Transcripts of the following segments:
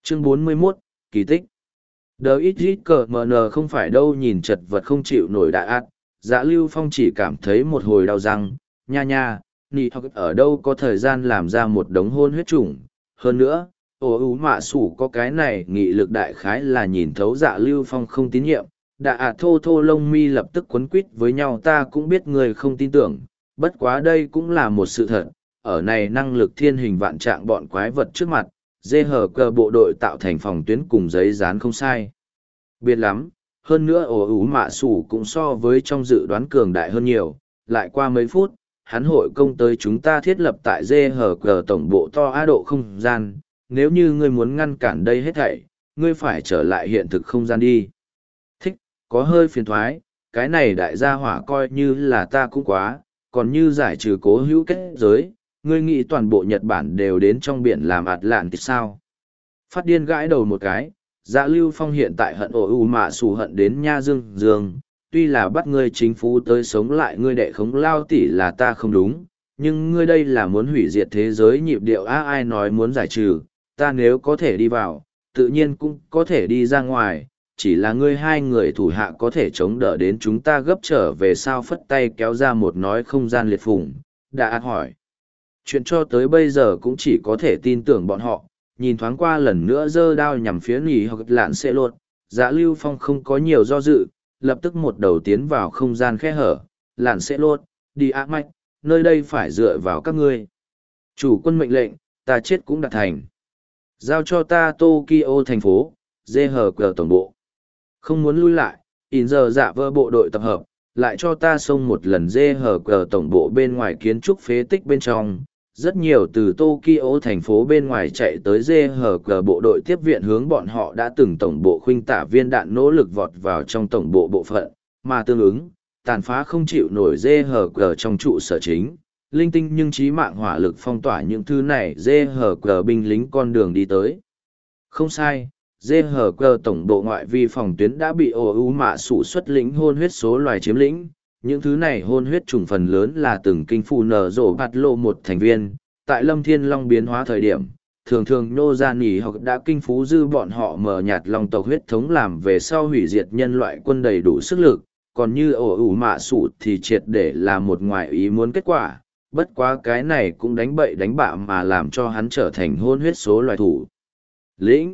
Chương 41, kỳ tích. Đờ ít ít cờ mờ nờ không phải đâu, nhìn chật vật không chịu nổi đại ác. Dạ Lưu Phong chỉ cảm thấy một hồi đau răng, nha nha, nị hoặc ở đâu có thời gian làm ra một đống hôn huyết chủng. Hơn nữa, ồ ú mạ sủ có cái này nghị lực đại khái là nhìn thấu Dạ Lưu Phong không tín nhiệm. Đạ thô thô lông mi lập tức quấn quít với nhau, ta cũng biết người không tin tưởng, bất quá đây cũng là một sự thật. Ở này năng lực thiên hình vạn trạng bọn quái vật trước mặt, dê hờ cờ bộ đội tạo thành phòng tuyến cùng giấy dán không sai biệt lắm. Hơn nữa ổ ủ mạ sủ cũng so với trong dự đoán cường đại hơn nhiều. Lại qua mấy phút, hắn hội công tới chúng ta thiết lập tại dê hờ cờ tổng bộ to á độ không gian. Nếu như ngươi muốn ngăn cản đây hết thảy, ngươi phải trở lại hiện thực không gian đi. Thích, có hơi phiền thoái, cái này đại gia hỏa coi như là ta cũng quá, còn như giải trừ cố hữu kết giới, ngươi nghĩ toàn bộ Nhật Bản đều đến trong biển làm Atlantis sao? Phát điên gãi đầu một cái, Dạ Lưu Phong hiện tại hận ổ ù mạ xù hận đến nha dương dương, tuy là bắt ngươi chính phủ tới sống lại ngươi đệ khống lao tỉ là ta không đúng, nhưng ngươi đây là muốn hủy diệt thế giới nhịp điệu ai nói muốn giải trừ, ta nếu có thể đi vào, tự nhiên cũng có thể đi ra ngoài, chỉ là ngươi hai người thủ hạ có thể chống đỡ đến chúng ta gấp trở về sao. Phất tay kéo ra một nói không gian liệt phủng, đã hỏi. Chuyện cho tới bây giờ cũng chỉ có thể tin tưởng bọn họ, nhìn thoáng qua lần nữa giơ đao nhằm phía nỉ hoặc lạn sẽ lột. Dạ Lưu Phong không có nhiều do dự, lập tức một đầu tiến vào không gian khe hở, lạn sẽ lột, đi ác mạch, nơi đây phải dựa vào các ngươi. Chủ quân mệnh lệnh, ta chết cũng đạt thành. Giao cho ta Tokyo thành phố, dê hờ cờ tổng bộ. Không muốn lui lại, in giờ dạ vơ bộ đội tập hợp, lại cho ta xông một lần dê hờ cờ tổng bộ bên ngoài kiến trúc phế tích bên trong. Rất nhiều từ Tokyo thành phố bên ngoài chạy tới dê hờ cờ bộ đội tiếp viện hướng bọn họ đã từng tổng bộ khuynh tả viên đạn nỗ lực vọt vào trong tổng bộ bộ phận, mà tương ứng, tàn phá không chịu nổi dê hờ cờ trong trụ sở chính. Linh tinh nhưng chí mạng hỏa lực phong tỏa những thứ này dê hờ cờ binh lính con đường đi tới. Không sai, dê hờ cờ tổng bộ ngoại vi phòng tuyến đã bị ổ ú mạ sủ xuất lĩnh hôn huyết số loài chiếm lĩnh. Những thứ này hôn huyết trùng phần lớn là từng kinh phù nở rổ bạt lộ một thành viên, tại Lâm Thiên Long biến hóa thời điểm, thường thường nô gia nỉ hoặc đã kinh phú dư bọn họ mở nhạt long tộc huyết thống làm về sau hủy diệt nhân loại quân đầy đủ sức lực, còn như ổ ủ mạ sủ thì triệt để là một ngoại ý muốn kết quả, bất quá cái này cũng đánh bậy đánh bạ mà làm cho hắn trở thành hôn huyết số loài thủ lĩnh.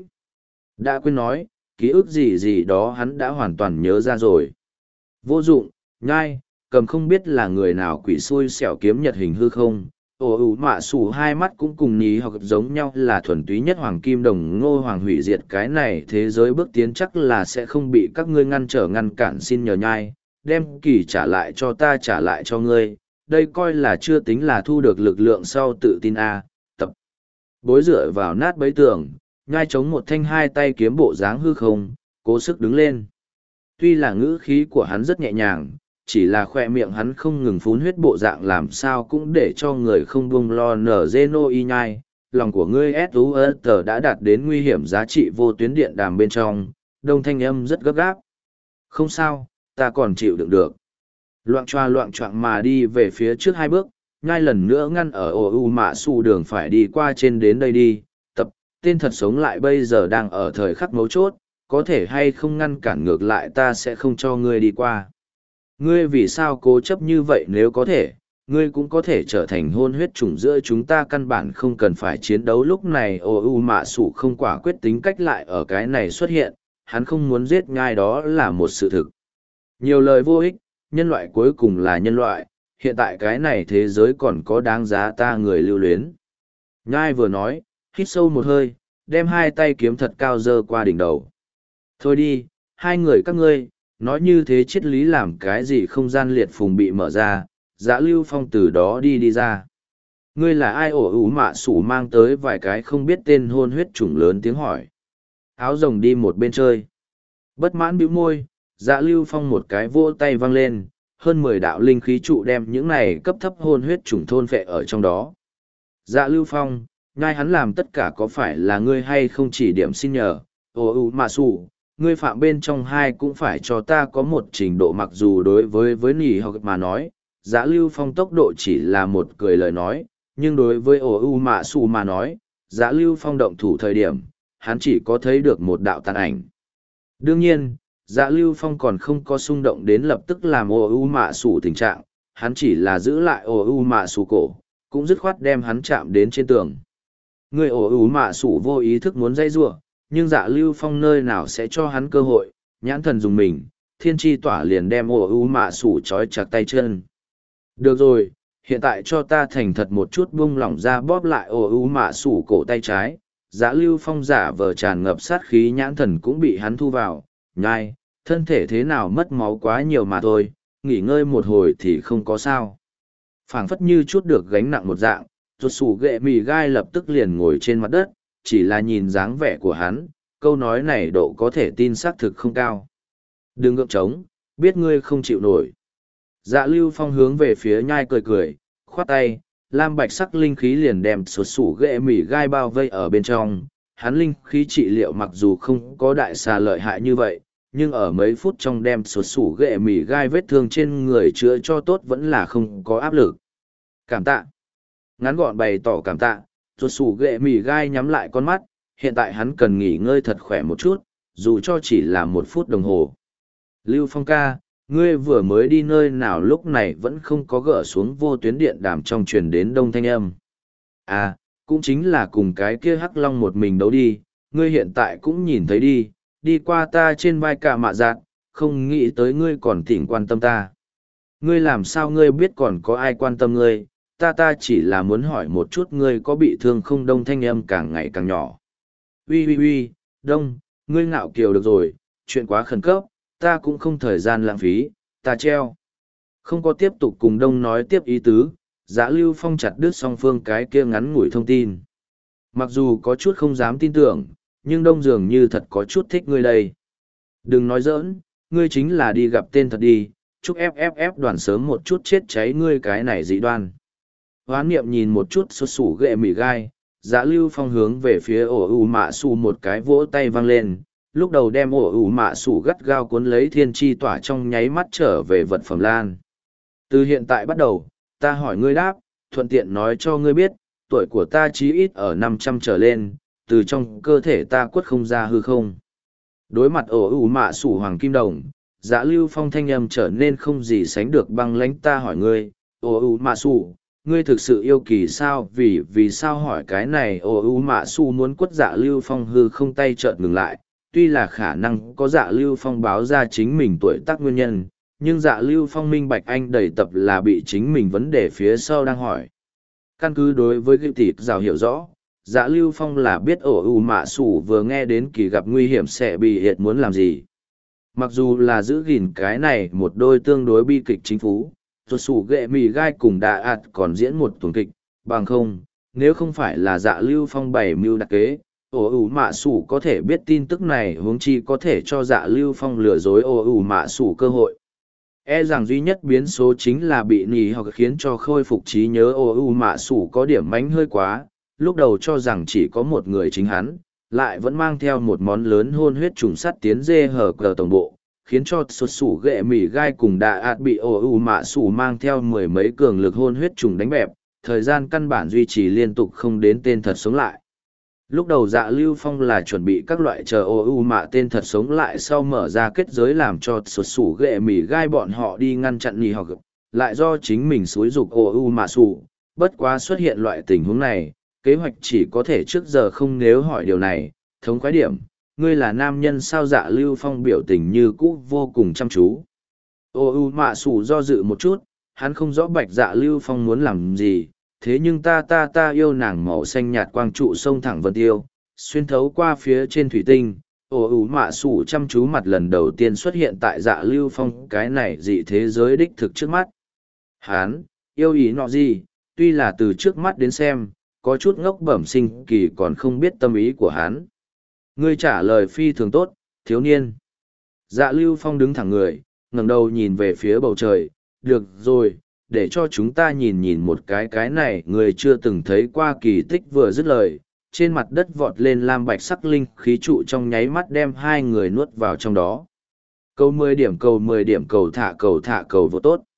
Đã quên nói, ký ức gì gì đó hắn đã hoàn toàn nhớ ra rồi. Vô dụng, nhai, cầm không biết là người nào quỷ xui xẻo kiếm nhật hình hư không. Ồ ủ mạ sủ hai mắt cũng cùng ní hoặc giống nhau là thuần túy nhất hoàng kim đồng ngô hoàng hủy diệt cái này thế giới bước tiến chắc là sẽ không bị các ngươi ngăn trở ngăn cản, xin nhờ nhai, đem kỳ trả lại cho ta trả lại cho ngươi, đây coi là chưa tính là thu được lực lượng sau tự tin a. Tập bối dựa vào nát bấy tường, nhai chống một thanh hai tay kiếm bộ dáng hư không, cố sức đứng lên. Tuy là ngữ khí của hắn rất nhẹ nhàng, chỉ là khoe miệng hắn không ngừng phún huyết bộ dạng làm sao cũng để cho người không buông lo nở dê nô y nhai. Lòng của ngươi S.U.S.T. đã đạt đến nguy hiểm giá trị vô tuyến điện đàm bên trong, đông thanh âm rất gấp gáp. Không sao, ta còn chịu đựng được. Loạng choạng mà đi về phía trước hai bước, nhai lần nữa ngăn ở ổ u mạ su đường phải đi qua trên đến đây đi. Tập, tên thật sống lại bây giờ đang ở thời khắc mấu chốt, có thể hay không ngăn cản ngược lại ta sẽ không cho ngươi đi qua. Ngươi vì sao cố chấp như vậy, nếu có thể, ngươi cũng có thể trở thành hôn huyết chủng giữa chúng ta, căn bản không cần phải chiến đấu. Lúc này ô u mạ sủ không quả quyết tính cách lại ở cái này xuất hiện, hắn không muốn giết nhai đó là một sự thực. Nhiều lời vô ích, nhân loại cuối cùng là nhân loại, hiện tại cái này thế giới còn có đáng giá ta người lưu luyến. Nhai vừa nói, hít sâu một hơi, đem hai tay kiếm thật cao dơ qua đỉnh đầu. Thôi đi, hai người các ngươi, nói như thế triết lý làm cái gì không gian liệt phùng bị mở ra, Dạ Lưu Phong từ đó đi ra. Ngươi là ai? Ổ ủ mạ sủ mang tới vài cái không biết tên hôn huyết chủng lớn tiếng hỏi. Áo rồng đi một bên chơi. Bất mãn bĩu môi, Dạ Lưu Phong một cái vỗ tay văng lên, hơn 10 đạo linh khí trụ đem những này cấp thấp hôn huyết chủng thôn phệ ở trong đó. Dạ Lưu Phong, ngay hắn làm tất cả có phải là ngươi hay không, chỉ điểm xin nhờ. Ồ ủ mạ sủ, ngươi phạm bên trong hai cũng phải cho ta có một trình độ, mặc dù đối với nỉ học mà nói, Dạ Lưu Phong tốc độ chỉ là một cười lời nói, nhưng đối với ổ u mạ sủ mà nói, Dạ Lưu Phong động thủ thời điểm, hắn chỉ có thấy được một đạo tàn ảnh. Đương nhiên, Dạ Lưu Phong còn không có xung động đến lập tức làm ô u mạ sủ tình trạng, hắn chỉ là giữ lại ô u mạ sủ cổ, cũng dứt khoát đem hắn chạm đến trên tường. Người ô u mạ sủ vô ý thức muốn dây giụa, nhưng Dạ Lưu Phong nơi nào sẽ cho hắn cơ hội, nhãn thần dùng mình, thiên tri tỏa liền đem ô u mạ sủ trói chặt tay chân. Được rồi, hiện tại cho ta thành thật một chút buông lỏng ra bóp lại ô u mạ sủ cổ tay trái. Dạ Lưu Phong giả vờ tràn ngập sát khí nhãn thần cũng bị hắn thu vào, nhai, thân thể thế nào mất máu quá nhiều mà thôi, nghỉ ngơi một hồi thì không có sao. Phảng phất như chút được gánh nặng một dạng, rụt sủ ghệ mì gai lập tức liền ngồi trên mặt đất, chỉ là nhìn dáng vẻ của hắn, câu nói này độ có thể tin xác thực không cao. Đừng ngượng trống, biết ngươi không chịu nổi. Dạ Lưu Phong hướng về phía nhai cười cười, khoát tay, lam bạch sắc linh khí liền đem sụt sủ ghệ mỉ gai bao vây ở bên trong. Hắn linh khí trị liệu mặc dù không có đại xà lợi hại như vậy, nhưng ở mấy phút trong đem sụt sủ ghệ mỉ gai vết thương trên người chữa cho tốt vẫn là không có áp lực. Cảm tạ. Ngắn gọn bày tỏ cảm tạ, sụt sủ ghệ mỉ gai nhắm lại con mắt, hiện tại hắn cần nghỉ ngơi thật khỏe một chút, dù cho chỉ là 1 phút đồng hồ. Lưu Phong ca, ngươi vừa mới đi nơi nào lúc này vẫn không có gỡ xuống vô tuyến điện đàm trong truyền đến đông thanh âm. À, cũng chính là cùng cái kia hắc long một mình đấu đi, ngươi hiện tại cũng nhìn thấy đi, đi qua ta trên vai cả mạ giạt, không nghĩ tới ngươi còn thỉnh quan tâm ta. Ngươi làm sao ngươi biết còn có ai quan tâm ngươi, ta chỉ là muốn hỏi một chút ngươi có bị thương không. Đông thanh âm càng ngày càng nhỏ. Uy, Đông, ngươi ngạo kiều được rồi, chuyện quá khẩn cấp, ta cũng không thời gian lãng phí, ta treo. Không có tiếp tục cùng Đông nói tiếp ý tứ, Dạ Lưu Phong chặt đứt song phương cái kia ngắn ngủi thông tin. Mặc dù có chút không dám tin tưởng, nhưng Đông dường như thật có chút thích ngươi đây. Đừng nói giỡn, ngươi chính là đi gặp tên thật đi, chúc FFF đoàn sớm một chút chết cháy ngươi cái này dị đoan. Hoán niệm nhìn một chút sốt sủ ghệ mỉ gai, Dạ Lưu Phong hướng về phía ổ ủ mạ sủ một cái vỗ tay vang lên, lúc đầu đem ổ ủ mạ sủ gắt gao cuốn lấy thiên tri tỏa trong nháy mắt trở về vật phẩm lan. Từ hiện tại bắt đầu, ta hỏi ngươi đáp, thuận tiện nói cho ngươi biết, tuổi của ta chí ít ở 500 trở lên, từ trong cơ thể ta quất không ra hư không. Đối mặt ổ ủ mạ sủ hoàng kim đồng, Dạ Lưu Phong thanh âm trở nên không gì sánh được băng lãnh. Ta hỏi ngươi, ổ ủ mạ sủ, ngươi thực sự yêu kỳ sao? Vì sao hỏi cái này? Ổ ủ mạ sủ muốn quất Dạ Lưu Phong hư không tay chợt ngừng lại. Tuy là khả năng có Dạ Lưu Phong báo ra chính mình tuổi tác nguyên nhân, nhưng Dạ Lưu Phong minh bạch anh đầy tập là bị chính mình vấn đề phía sau đang hỏi. Căn cứ đối với gựu tịt rào hiểu rõ, Dạ Lưu Phong là biết ổ ủ mạ sủ vừa nghe đến kỳ gặp nguy hiểm sẽ bị hiệt muốn làm gì. Mặc dù là giữ gìn cái này một đôi tương đối bi kịch chính phú, rồi sủ ghệ mì gai cùng đà ạt còn diễn một tuần kịch, bằng không, nếu không phải là Dạ Lưu Phong bày mưu đặc kế, ổ ủ mạ sủ có thể biết tin tức này huống chi có thể cho Dạ Lưu Phong lừa dối ổ ủ mạ sủ cơ hội. E rằng duy nhất biến số chính là bị nỉ hoặc khiến cho khôi phục trí nhớ. Ổ ủ mạ sủ có điểm mánh hơi quá, lúc đầu cho rằng chỉ có một người chính hắn, lại vẫn mang theo một món lớn hôn huyết trùng sắt tiến dê hở cờ tổng bộ, khiến cho sụt sủ ghệ mỉ gai cùng đà ạt bị ổ ủ mạ sủ mang theo 10 mấy cường lực hôn huyết trùng đánh bẹp, thời gian căn bản duy trì liên tục không đến tên thật sống lại. Lúc đầu Dạ Lưu Phong là chuẩn bị các loại chờ ổ ủ mạ tên thật sống lại sau mở ra kết giới làm cho sụt sủ ghệ mỉ gai bọn họ đi ngăn chặn nỉ hoặc, lại do chính mình xúi dục ổ ủ mạ sủ. Bất quá xuất hiện loại tình huống này, kế hoạch chỉ có thể trước giờ không. Nếu hỏi điều này, thống khoái điểm, ngươi là nam nhân sao? Dạ Lưu Phong biểu tình như cũ vô cùng chăm chú. Ô u mạ sủ do dự một chút, hắn không rõ bạch Dạ Lưu Phong muốn làm gì, thế nhưng ta yêu nàng màu xanh nhạt quang trụ sông thẳng vân tiêu, xuyên thấu qua phía trên thủy tinh. Ô u mạ sủ chăm chú mặt lần đầu tiên xuất hiện tại Dạ Lưu Phong cái này dị thế giới đích thực trước mắt. Hắn yêu ý nọ gì, tuy là từ trước mắt đến xem, có chút ngốc bẩm sinh kỳ còn không biết tâm ý của hắn. Ngươi trả lời phi thường tốt, thiếu niên. Dạ Lưu Phong đứng thẳng người, ngẩng đầu nhìn về phía bầu trời. Được rồi, để cho chúng ta nhìn một cái này người chưa từng thấy qua kỳ tích. Vừa dứt lời, trên mặt đất vọt lên lam bạch sắc linh khí trụ trong nháy mắt đem hai người nuốt vào trong đó. Cầu 10 điểm cầu 10 điểm cầu thả cầu vô tốt.